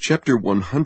Chapter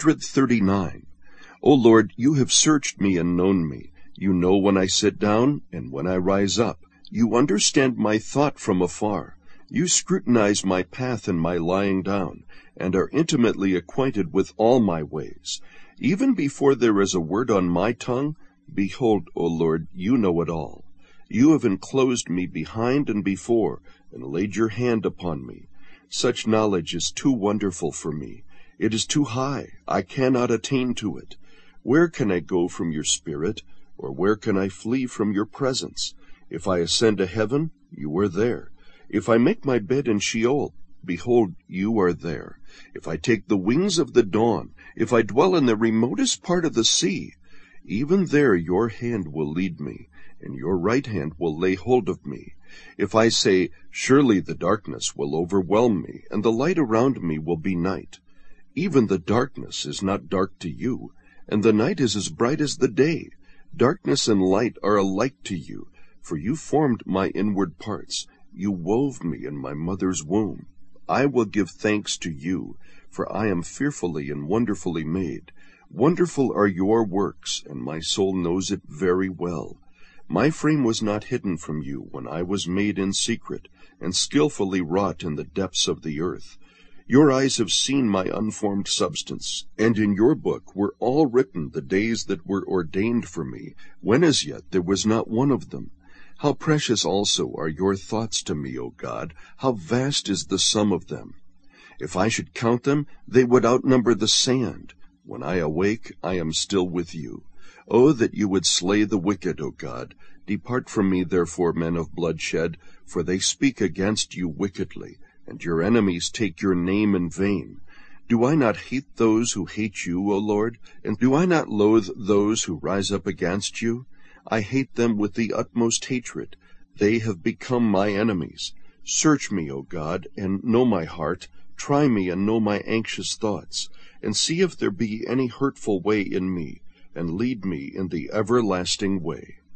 139. O Lord, you have searched me and known me. You know when I sit down and when I rise up. You understand my thought from afar. You scrutinize my path and my lying down, and are intimately acquainted with all my ways. Even before there is a word on my tongue, behold, O Lord, you know it all. You have enclosed me behind and before, and laid your hand upon me. Such knowledge is too wonderful for me. It is too high. I cannot attain to it. Where can I go from your spirit, or where can I flee from your presence? If I ascend to heaven, you are there. If I make my bed in Sheol, behold, you are there. If I take the wings of the dawn, if I dwell in the remotest part of the sea, even there your hand will lead me, and your right hand will lay hold of me. If I say, surely the darkness will overwhelm me, and the light around me will be night. Even the darkness is not dark to you, and the night is as bright as the day. Darkness and light are alike to you, for you formed my inward parts. You wove me in my mother's womb. I will give thanks to you, for I am fearfully and wonderfully made. Wonderful are your works, and my soul knows it very well. My frame was not hidden from you when I was made in secret, and skillfully wrought in the depths of the earth. Your eyes have seen my unformed substance, and in your book were all written the days that were ordained for me, when as yet there was not one of them. How precious also are your thoughts to me, O God! How vast is the sum of them! If I should count them, they would outnumber the sand. When I awake, I am still with you. O that you would slay the wicked, O God! Depart from me, therefore, men of bloodshed, for they speak against you wickedly, and your enemies take your name in vain. Do I not hate those who hate you, O Lord? And do I not loathe those who rise up against you? I hate them with the utmost hatred. They have become my enemies. Search me, O God, and know my heart. Try me and know my anxious thoughts, and see if there be any hurtful way in me, and lead me in the everlasting way.